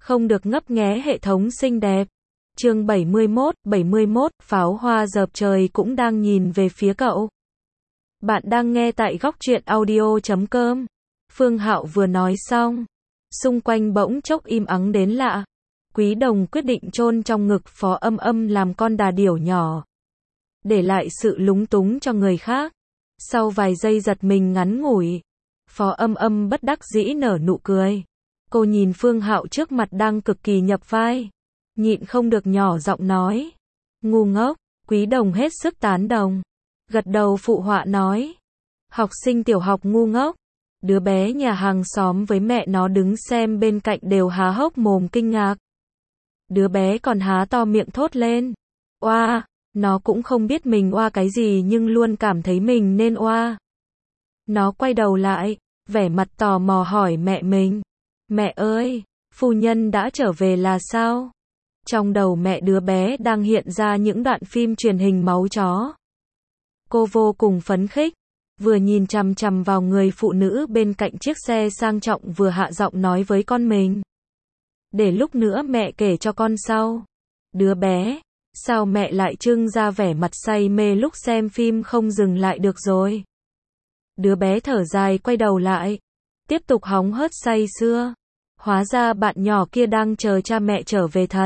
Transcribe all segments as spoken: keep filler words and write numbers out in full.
Không được ngấp nghé hệ thống xinh đẹp. Chương bảy mươi mốt, bảy mươi mốt, pháo hoa dợp trời cũng đang nhìn về phía cậu. Bạn đang nghe tại góc truyện audio chấm com. Phương Hạo vừa nói xong, xung quanh bỗng chốc im ắng đến lạ. Quý Đồng quyết định chôn trong ngực Phó Âm Âm làm con đà điểu nhỏ, để lại sự lúng túng cho người khác. Sau vài giây giật mình ngắn ngủi, Phó Âm Âm bất đắc dĩ nở nụ cười. Cô nhìn Phương Hạo trước mặt đang cực kỳ nhập vai, nhịn không được nhỏ giọng nói: "Ngu ngốc." Quý Đồng hết sức tán đồng, gật đầu phụ họa nói: "Học sinh tiểu học ngu ngốc." Đứa bé nhà hàng xóm với mẹ nó đứng xem bên cạnh đều há hốc mồm kinh ngạc. Đứa bé còn há to miệng thốt lên: "Oa!" Nó cũng không biết mình oa cái gì nhưng luôn cảm thấy mình nên oa. Nó quay đầu lại, vẻ mặt tò mò hỏi mẹ mình: "Mẹ ơi, phu nhân đã trở về là sao?" Trong đầu mẹ đứa bé đang hiện ra những đoạn phim truyền hình máu chó. Cô vô cùng phấn khích, vừa nhìn chằm chằm vào người phụ nữ bên cạnh chiếc xe sang trọng vừa hạ giọng nói với con mình: "Để lúc nữa mẹ kể cho con sau." Đứa bé, sao mẹ lại trưng ra vẻ mặt say mê lúc xem phim không dừng lại được rồi. Đứa bé thở dài quay đầu lại, tiếp tục hóng hớt say sưa. Hóa ra bạn nhỏ kia đang chờ cha mẹ trở về thật.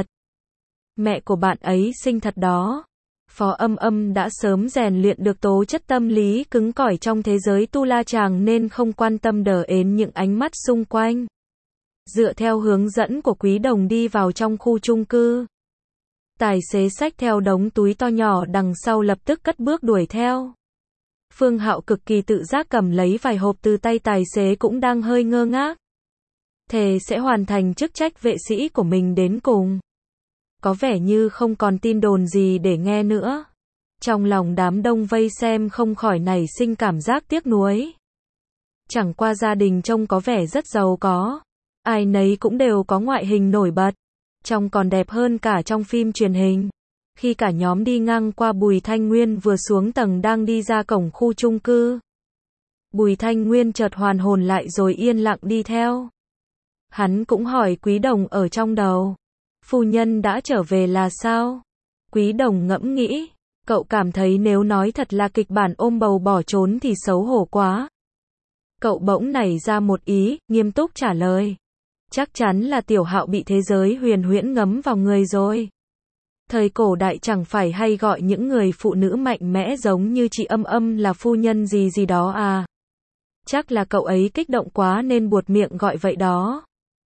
Mẹ của bạn ấy xinh thật đó. Phó Âm Âm đã sớm rèn luyện được tố chất tâm lý cứng cỏi trong thế giới tu la chàng nên không quan tâm đờ ến những ánh mắt xung quanh. Dựa theo hướng dẫn của Quý Đồng đi vào trong khu chung cư. Tài xế xách theo đống túi to nhỏ đằng sau lập tức cất bước đuổi theo. Phương Hạo cực kỳ tự giác cầm lấy vài hộp từ tay tài xế cũng đang hơi ngơ ngác. Thề sẽ hoàn thành chức trách vệ sĩ của mình đến cùng. Có vẻ như không còn tin đồn gì để nghe nữa. Trong lòng đám đông vây xem không khỏi nảy sinh cảm giác tiếc nuối. Chẳng qua gia đình trông có vẻ rất giàu có. Ai nấy cũng đều có ngoại hình nổi bật. Trông còn đẹp hơn cả trong phim truyền hình. Khi cả nhóm đi ngang qua Bùi Thanh Nguyên vừa xuống tầng đang đi ra cổng khu chung cư. Bùi Thanh Nguyên chợt hoàn hồn lại rồi yên lặng đi theo. Hắn cũng hỏi Quý Đồng ở trong đầu: "Phu nhân đã trở về là sao?" Quý Đồng ngẫm nghĩ, cậu cảm thấy nếu nói thật là kịch bản ôm bầu bỏ trốn thì xấu hổ quá. Cậu bỗng nảy ra một ý, nghiêm túc trả lời: "Chắc chắn là Tiểu Hạo bị thế giới huyền huyễn ngấm vào người rồi. Thời cổ đại chẳng phải hay gọi những người phụ nữ mạnh mẽ giống như chị Âm Âm là phu nhân gì gì đó à? Chắc là cậu ấy kích động quá nên buột miệng gọi vậy đó."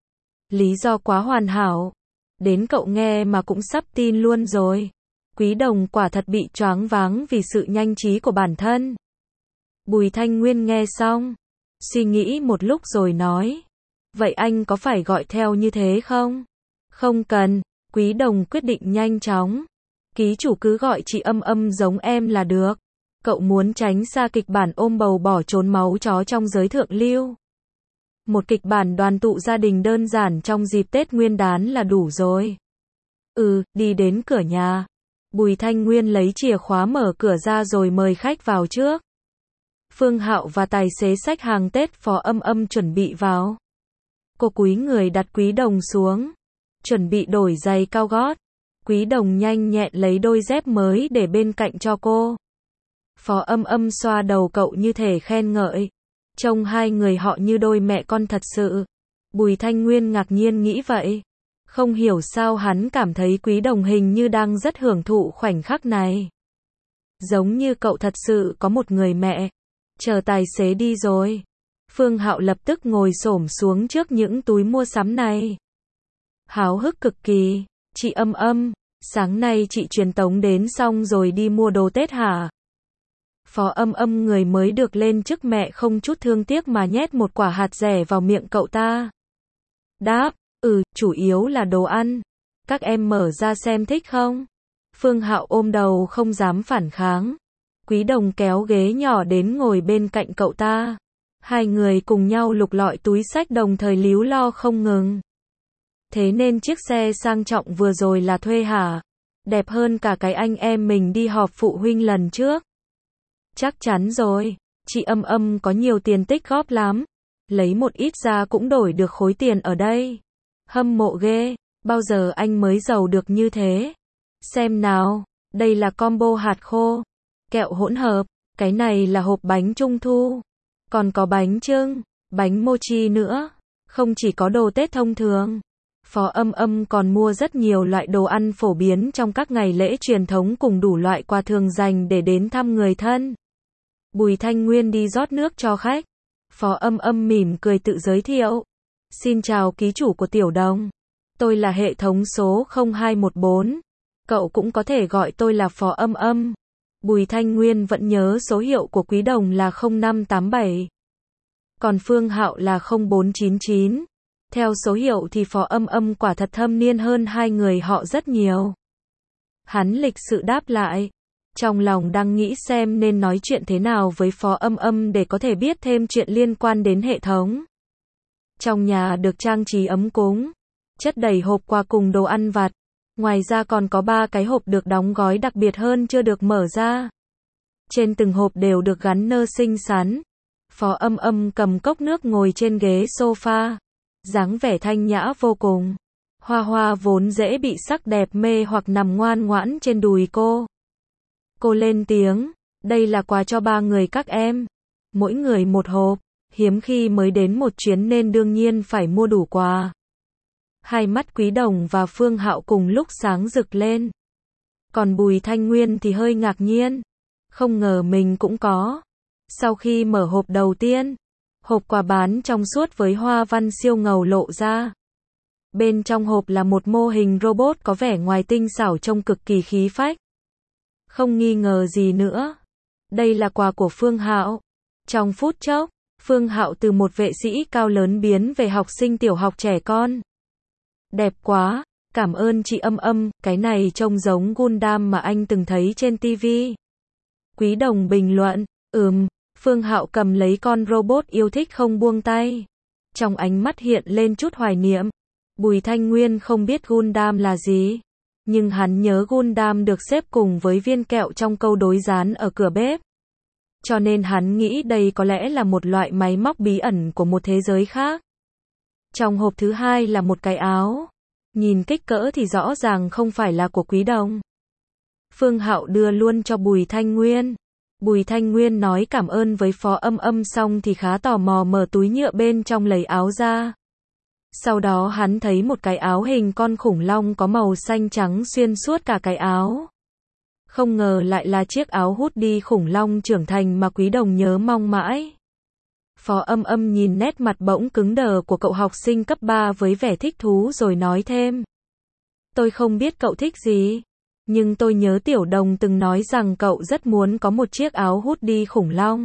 Lý do quá hoàn hảo, đến cậu nghe mà cũng sắp tin luôn rồi. Quý Đồng quả thật bị choáng váng vì sự nhanh trí của bản thân. Bùi Thanh Nguyên nghe xong, suy nghĩ một lúc rồi nói: "Vậy anh có phải gọi theo như thế không?" "Không cần." Quý Đồng quyết định nhanh chóng. "Ký chủ cứ gọi chị Âm Âm giống em là được." Cậu muốn tránh xa kịch bản ôm bầu bỏ trốn máu chó trong giới thượng lưu. Một kịch bản đoàn tụ gia đình đơn giản trong dịp Tết Nguyên đán là đủ rồi. Ừ, đi đến cửa nhà. Bùi Thanh Nguyên lấy chìa khóa mở cửa ra rồi mời khách vào trước. Phương Hạo và tài xế xách hàng Tết Phó Âm Âm chuẩn bị vào. Cô cúi người đặt Quý Đồng xuống, chuẩn bị đổi giày cao gót. Quý Đồng nhanh nhẹn lấy đôi dép mới để bên cạnh cho cô. Phó Âm Âm xoa đầu cậu như thể khen ngợi. Trông hai người họ như đôi mẹ con thật sự. Bùi Thanh Nguyên ngạc nhiên nghĩ vậy. Không hiểu sao hắn cảm thấy Quý Đồng hình như đang rất hưởng thụ khoảnh khắc này. Giống như cậu thật sự có một người mẹ. Chờ tài xế đi rồi, Phương Hạo lập tức ngồi xổm xuống trước những túi mua sắm này. Háo hức cực kỳ: "Chị Âm Âm, sáng nay chị truyền tống đến xong rồi đi mua đồ Tết hả?" Phó Âm Âm người mới được lên chức mẹ không chút thương tiếc mà nhét một quả hạt dẻ vào miệng cậu ta. Đáp: "Ừ, chủ yếu là đồ ăn. Các em mở ra xem thích không?" Phương Hạo ôm đầu không dám phản kháng. Quý Đồng kéo ghế nhỏ đến ngồi bên cạnh cậu ta. Hai người cùng nhau lục lọi túi xách đồng thời líu lo không ngừng. "Thế nên chiếc xe sang trọng vừa rồi là thuê hả? Đẹp hơn cả cái anh em mình đi họp phụ huynh lần trước." "Chắc chắn rồi, chị Âm Âm có nhiều tiền tích góp lắm. Lấy một ít ra cũng đổi được khối tiền ở đây. Hâm mộ ghê, bao giờ anh mới giàu được như thế? Xem nào, đây là combo hạt khô, kẹo hỗn hợp, cái này là hộp bánh trung thu, còn có bánh chưng, bánh mochi nữa, không chỉ có đồ Tết thông thường. Phó Âm Âm còn mua rất nhiều loại đồ ăn phổ biến trong các ngày lễ truyền thống cùng đủ loại quà thường dành để đến thăm người thân. Bùi Thanh Nguyên đi rót nước cho khách. Phó Âm Âm mỉm cười tự giới thiệu. Xin chào ký chủ của Tiểu Đồng. Tôi là hệ thống số không hai một bốn. Cậu cũng có thể gọi tôi là Phó Âm Âm. Bùi Thanh Nguyên vẫn nhớ số hiệu của Quý Đồng là không năm tám bảy. Còn Phương Hạo là không bốn chín chín. Theo số hiệu thì Phó Âm Âm quả thật thâm niên hơn hai người họ rất nhiều. Hắn lịch sự đáp lại. Trong lòng đang nghĩ xem nên nói chuyện thế nào với Phó Âm Âm để có thể biết thêm chuyện liên quan đến hệ thống. Trong nhà được trang trí ấm cúng, chất đầy hộp quà cùng đồ ăn vặt. Ngoài ra còn có ba cái hộp được đóng gói đặc biệt hơn chưa được mở ra. Trên từng hộp đều được gắn nơ xinh xắn. Phó Âm Âm cầm cốc nước ngồi trên ghế sofa, dáng vẻ thanh nhã vô cùng. Hoa Hoa vốn dễ bị sắc đẹp mê hoặc nằm ngoan ngoãn trên đùi cô. Cô lên tiếng, đây là quà cho ba người các em. Mỗi người một hộp, hiếm khi mới đến một chuyến nên đương nhiên phải mua đủ quà. Hai mắt Quý Đồng và Phương Hạo cùng lúc sáng rực lên. Còn Bùi Thanh Nguyên thì hơi ngạc nhiên. Không ngờ mình cũng có. Sau khi mở hộp đầu tiên, hộp quà bán trong suốt với hoa văn siêu ngầu lộ ra. Bên trong hộp là một mô hình robot có vẻ ngoài tinh xảo trông cực kỳ khí phách. Không nghi ngờ gì nữa. Đây là quà của Phương Hạo. Trong phút chốc, Phương Hạo từ một vệ sĩ cao lớn biến về học sinh tiểu học trẻ con. Đẹp quá, cảm ơn chị Âm Âm, cái này trông giống Gundam mà anh từng thấy trên ti vi. Quý Đồng bình luận, ừm, Phương Hạo cầm lấy con robot yêu thích không buông tay. Trong ánh mắt hiện lên chút hoài niệm. Bùi Thanh Nguyên không biết Gundam là gì. Nhưng hắn nhớ Gundam được xếp cùng với viên kẹo trong câu đối dán ở cửa bếp. Cho nên hắn nghĩ đây có lẽ là một loại máy móc bí ẩn của một thế giới khác. Trong hộp thứ hai là một cái áo. Nhìn kích cỡ thì rõ ràng không phải là của Quý Đồng. Phương Hạo đưa luôn cho Bùi Thanh Nguyên. Bùi Thanh Nguyên nói cảm ơn với Phó Âm Âm xong thì khá tò mò mở túi nhựa bên trong lấy áo ra. Sau đó hắn thấy một cái áo hình con khủng long có màu xanh trắng xuyên suốt cả cái áo. Không ngờ lại là chiếc áo hút đi khủng long trưởng thành mà Quý Đồng nhớ mong mãi. Phó Âm Âm nhìn nét mặt bỗng cứng đờ của cậu học sinh cấp ba với vẻ thích thú rồi nói thêm. Tôi không biết cậu thích gì, nhưng tôi nhớ Tiểu Đồng từng nói rằng cậu rất muốn có một chiếc áo hút đi khủng long.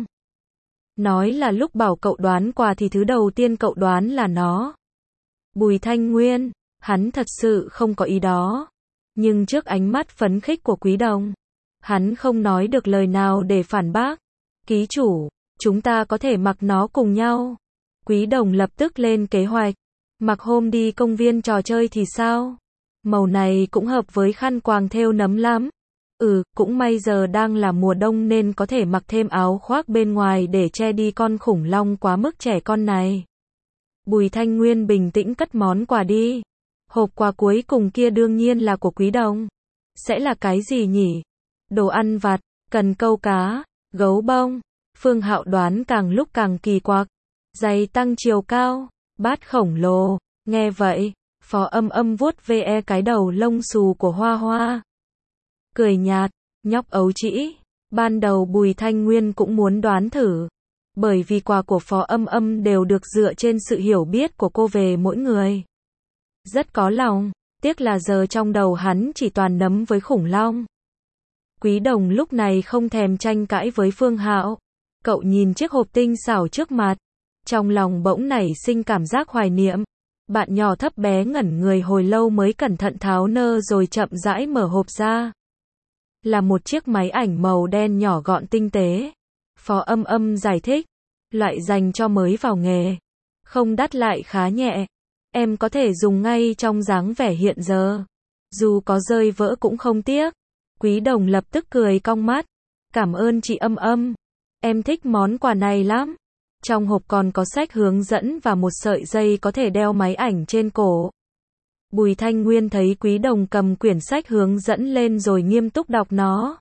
Nói là lúc bảo cậu đoán quà thì thứ đầu tiên cậu đoán là nó. Bùi Thanh Nguyên, hắn thật sự không có ý đó. Nhưng trước ánh mắt phấn khích của Quý Đồng, hắn không nói được lời nào để phản bác. Ký chủ, chúng ta có thể mặc nó cùng nhau. Quý Đồng lập tức lên kế hoạch. Mặc hôm đi công viên trò chơi thì sao? Màu này cũng hợp với khăn quàng thêu nấm lắm. Ừ, cũng may giờ đang là mùa đông nên có thể mặc thêm áo khoác bên ngoài để che đi con khủng long quá mức trẻ con này. Bùi Thanh Nguyên bình tĩnh cất món quà đi. Hộp quà cuối cùng kia đương nhiên là của Quý Đồng. Sẽ là cái gì nhỉ? Đồ ăn vặt, cần câu cá, gấu bông. Phương Hạo đoán càng lúc càng kỳ quặc. Giày tăng chiều cao, bát khổng lồ. Nghe vậy, Phó Âm Âm vuốt ve cái đầu lông xù của Hoa Hoa. Cười nhạt, nhóc ấu trĩ. Ban đầu Bùi Thanh Nguyên cũng muốn đoán thử. Bởi vì quà của Phó Âm Âm đều được dựa trên sự hiểu biết của cô về mỗi người. Rất có lòng, tiếc là giờ trong đầu hắn chỉ toàn nấm với khủng long. Quý Đồng lúc này không thèm tranh cãi với Phương Hạo. Cậu nhìn chiếc hộp tinh xảo trước mặt. Trong lòng bỗng nảy sinh cảm giác hoài niệm. Bạn nhỏ thấp bé ngẩn người hồi lâu mới cẩn thận tháo nơ rồi chậm rãi mở hộp ra. Là một chiếc máy ảnh màu đen nhỏ gọn tinh tế. Phó Âm Âm giải thích. Loại dành cho mới vào nghề. Không đắt lại khá nhẹ. Em có thể dùng ngay trong dáng vẻ hiện giờ. Dù có rơi vỡ cũng không tiếc. Quý Đồng lập tức cười cong mắt. Cảm ơn chị Âm Âm. Em thích món quà này lắm. Trong hộp còn có sách hướng dẫn và một sợi dây có thể đeo máy ảnh trên cổ. Bùi Thanh Nguyên thấy Quý Đồng cầm quyển sách hướng dẫn lên rồi nghiêm túc đọc nó.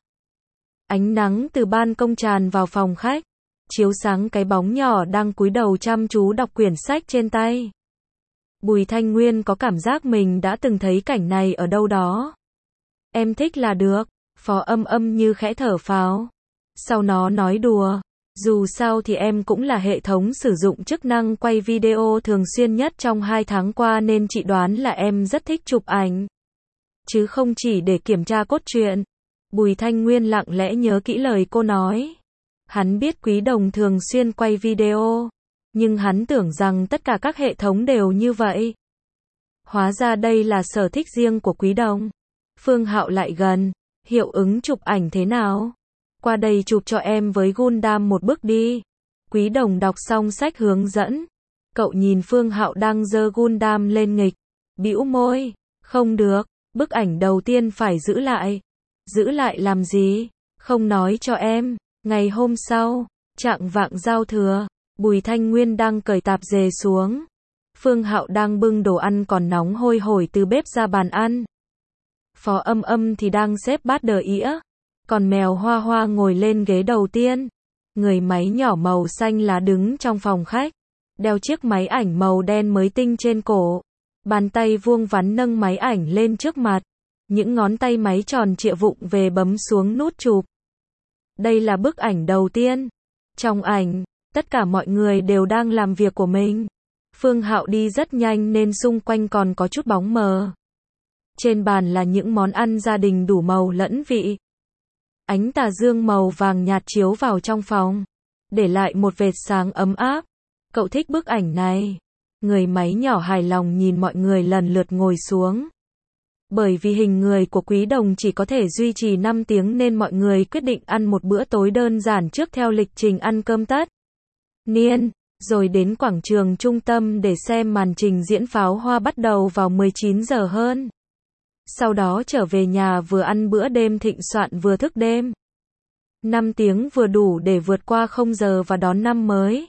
Ánh nắng từ ban công tràn vào phòng khách, chiếu sáng cái bóng nhỏ đang cúi đầu chăm chú đọc quyển sách trên tay. Bùi Thanh Nguyên có cảm giác mình đã từng thấy cảnh này ở đâu đó. Em thích là được, Phó Âm Âm như khẽ thở phào. Sau nó nói đùa, dù sao thì em cũng là hệ thống sử dụng chức năng quay video thường xuyên nhất trong hai tháng qua nên chị đoán là em rất thích chụp ảnh. Chứ không chỉ để kiểm tra cốt truyện. Bùi Thanh Nguyên lặng lẽ nhớ kỹ lời cô nói. Hắn biết Quý Đồng thường xuyên quay video, nhưng hắn tưởng rằng tất cả các hệ thống đều như vậy. Hóa ra đây là sở thích riêng của Quý Đồng. Phương Hạo lại gần, hiệu ứng chụp ảnh thế nào? Qua đây chụp cho em với Gundam một bức đi. Quý Đồng đọc xong sách hướng dẫn. Cậu nhìn Phương Hạo đang giơ Gundam lên nghịch, bĩu môi, không được, bức ảnh đầu tiên phải giữ lại. Giữ lại làm gì? Không nói cho em. Ngày hôm sau, chạng vạng giao thừa, Bùi Thanh Nguyên đang cởi tạp dề xuống. Phương Hạo đang bưng đồ ăn còn nóng hôi hổi từ bếp ra bàn ăn. Phó Âm Âm thì đang xếp bát đờ ĩa. Còn mèo Hoa Hoa ngồi lên ghế đầu tiên. Người máy nhỏ màu xanh lá đứng trong phòng khách, đeo chiếc máy ảnh màu đen mới tinh trên cổ. Bàn tay vuông vắn nâng máy ảnh lên trước mặt. Những ngón tay máy tròn trịa vụng về bấm xuống nút chụp. Đây là bức ảnh đầu tiên. Trong ảnh, tất cả mọi người đều đang làm việc của mình. Phương Hạo đi rất nhanh nên xung quanh còn có chút bóng mờ. Trên bàn là những món ăn gia đình đủ màu lẫn vị. Ánh tà dương màu vàng nhạt chiếu vào trong phòng, để lại một vệt sáng ấm áp. Cậu thích bức ảnh này. Người máy nhỏ hài lòng nhìn mọi người lần lượt ngồi xuống. Bởi vì hình người của Quý Đồng chỉ có thể duy trì năm tiếng nên mọi người quyết định ăn một bữa tối đơn giản trước theo lịch trình ăn cơm tất niên, rồi đến quảng trường trung tâm để xem màn trình diễn pháo hoa bắt đầu vào mười chín giờ hơn. Sau đó trở về nhà vừa ăn bữa đêm thịnh soạn vừa thức đêm. năm tiếng vừa đủ để vượt qua không giờ và đón năm mới.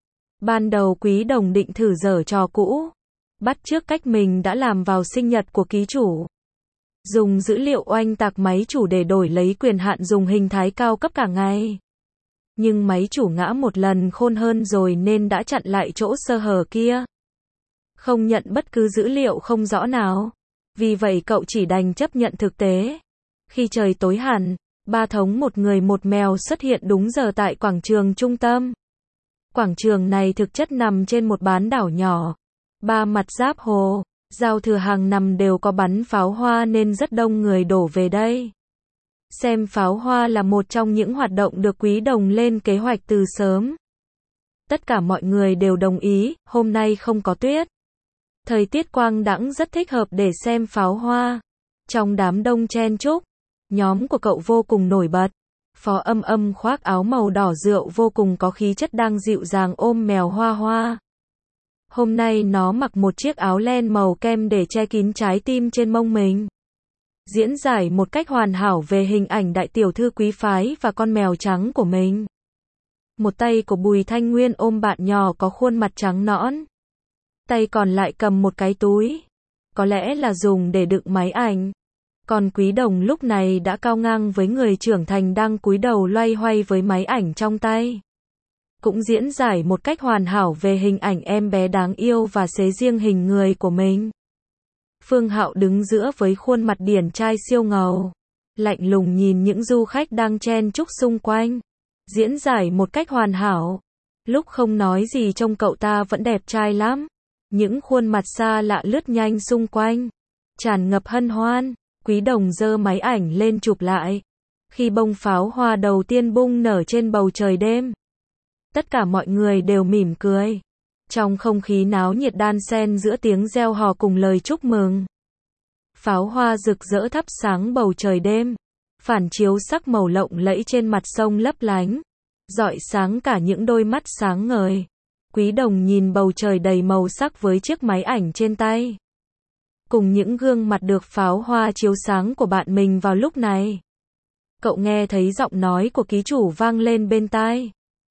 Ban đầu Quý Đồng định thử giở trò cũ, bắt chước cách mình đã làm vào sinh nhật của ký chủ. Dùng dữ liệu oanh tạc máy chủ để đổi lấy quyền hạn dùng hình thái cao cấp cả ngày. Nhưng máy chủ ngã một lần khôn hơn rồi nên đã chặn lại chỗ sơ hở kia. Không nhận bất cứ dữ liệu không rõ nào. Vì vậy cậu chỉ đành chấp nhận thực tế. Khi trời tối hẳn, ba thống một người một mèo xuất hiện đúng giờ tại quảng trường trung tâm. Quảng trường này thực chất nằm trên một bán đảo nhỏ. Ba mặt giáp hồ, giao thừa hàng năm đều có bắn pháo hoa nên rất đông người đổ về đây. Xem pháo hoa là một trong những hoạt động được Quý Đồng lên kế hoạch từ sớm. Tất cả mọi người đều đồng ý, hôm nay không có tuyết. Thời tiết quang đãng rất thích hợp để xem pháo hoa. Trong đám đông chen chúc, nhóm của cậu vô cùng nổi bật. Phó Âm Âm khoác áo màu đỏ rượu vô cùng có khí chất đang dịu dàng ôm mèo Hoa Hoa. Hôm nay nó mặc một chiếc áo len màu kem để che kín trái tim trên mông mình. Diễn giải một cách hoàn hảo về hình ảnh đại tiểu thư quý phái và con mèo trắng của mình. Một tay của Bùi Thanh Nguyên ôm bạn nhỏ có khuôn mặt trắng nõn. Tay còn lại cầm một cái túi. Có lẽ là dùng để đựng máy ảnh. Còn Quý Đồng lúc này đã cao ngang với người trưởng thành đang cúi đầu loay hoay với máy ảnh trong tay. Cũng diễn giải một cách hoàn hảo về hình ảnh em bé đáng yêu và xế riêng hình người của mình. Phương Hạo đứng giữa với khuôn mặt điển trai siêu ngầu. Lạnh lùng nhìn những du khách đang chen chúc xung quanh. Diễn giải một cách hoàn hảo. Lúc không nói gì trông cậu ta vẫn đẹp trai lắm. Những khuôn mặt xa lạ lướt nhanh xung quanh. Tràn ngập hân hoan. Quý Đồng giơ máy ảnh lên chụp lại. Khi bông pháo hoa đầu tiên bung nở trên bầu trời đêm. Tất cả mọi người đều mỉm cười. Trong không khí náo nhiệt đan xen giữa tiếng reo hò cùng lời chúc mừng. Pháo hoa rực rỡ thắp sáng bầu trời đêm. Phản chiếu sắc màu lộng lẫy trên mặt sông lấp lánh. Rọi sáng cả những đôi mắt sáng ngời. Quý Đồng nhìn bầu trời đầy màu sắc với chiếc máy ảnh trên tay. Cùng những gương mặt được pháo hoa chiếu sáng của bạn mình vào lúc này. Cậu nghe thấy giọng nói của ký chủ vang lên bên tai.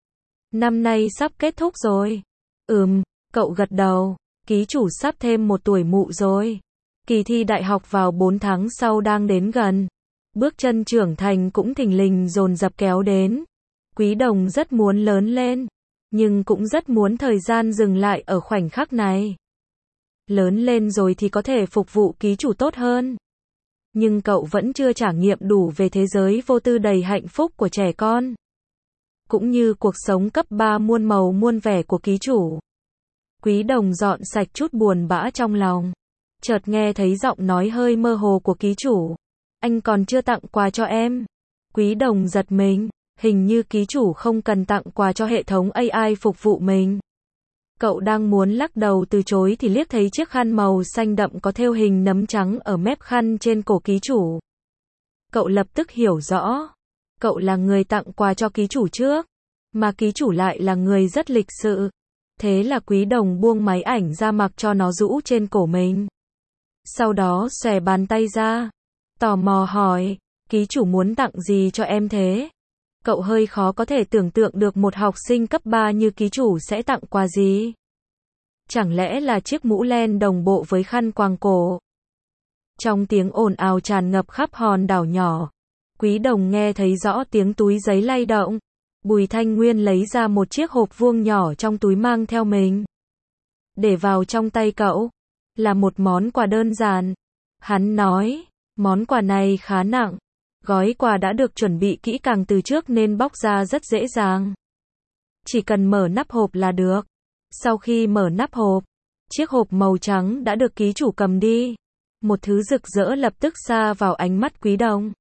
Năm nay sắp kết thúc rồi. Ừm, cậu gật đầu. Ký chủ sắp thêm một tuổi mụ rồi. Kỳ thi đại học vào bốn tháng sau đang đến gần. Bước chân trưởng thành cũng thình lình dồn dập kéo đến. Quý Đồng rất muốn lớn lên, nhưng cũng rất muốn thời gian dừng lại ở khoảnh khắc này. Lớn lên rồi thì có thể phục vụ ký chủ tốt hơn. Nhưng cậu vẫn chưa trải nghiệm đủ về thế giới vô tư đầy hạnh phúc của trẻ con. Cũng như cuộc sống cấp ba muôn màu muôn vẻ của ký chủ. Quý Đồng dọn sạch chút buồn bã trong lòng. Chợt nghe thấy giọng nói hơi mơ hồ của ký chủ. Anh còn chưa tặng quà cho em. Quý Đồng giật mình. Hình như ký chủ không cần tặng quà cho hệ thống a i phục vụ mình. Cậu đang muốn lắc đầu từ chối thì liếc thấy chiếc khăn màu xanh đậm có thêu hình nấm trắng ở mép khăn trên cổ ký chủ. Cậu lập tức hiểu rõ. Cậu là người tặng quà cho ký chủ trước, mà ký chủ lại là người rất lịch sự. Thế là Quý Đồng buông máy ảnh ra mặc cho nó rũ trên cổ mình. Sau đó xòe bàn tay ra, tò mò hỏi, ký chủ muốn tặng gì cho em thế? Cậu hơi khó có thể tưởng tượng được một học sinh cấp ba như ký chủ sẽ tặng quà gì. Chẳng lẽ là chiếc mũ len đồng bộ với khăn quàng cổ? Trong tiếng ồn ào tràn ngập khắp hòn đảo nhỏ, Quý Đồng nghe thấy rõ tiếng túi giấy lay động. Bùi Thanh Nguyên lấy ra một chiếc hộp vuông nhỏ trong túi mang theo mình. Để vào trong tay cậu, là một món quà đơn giản. Hắn nói, món quà này khá nặng. Gói quà đã được chuẩn bị kỹ càng từ trước nên bóc ra rất dễ dàng. Chỉ cần mở nắp hộp là được. Sau khi mở nắp hộp, chiếc hộp màu trắng đã được ký chủ cầm đi. Một thứ rực rỡ lập tức sa vào ánh mắt Quý Đồng.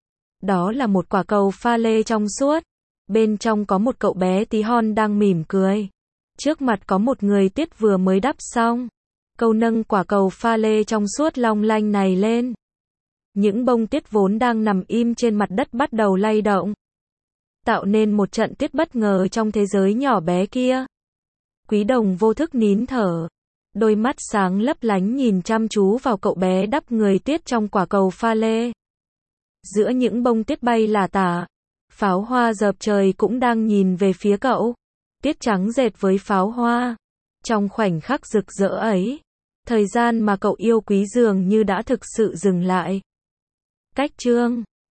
Đó là một quả cầu pha lê trong suốt. Bên trong có một cậu bé tí hon đang mỉm cười. Trước mặt có một người tuyết vừa mới đắp xong. Cậu nâng quả cầu pha lê trong suốt long lanh này lên. Những bông tuyết vốn đang nằm im trên mặt đất bắt đầu lay động. Tạo nên một trận tuyết bất ngờ trong thế giới nhỏ bé kia. Quý Đồng vô thức nín thở. Đôi mắt sáng lấp lánh nhìn chăm chú vào cậu bé đắp người tuyết trong quả cầu pha lê. Giữa những bông tuyết bay lả tả, pháo hoa dợp trời cũng đang nhìn về phía cậu. Tuyết trắng dệt với pháo hoa. Trong khoảnh khắc rực rỡ ấy, thời gian mà cậu yêu quý dường như đã thực sự dừng lại. Cách chương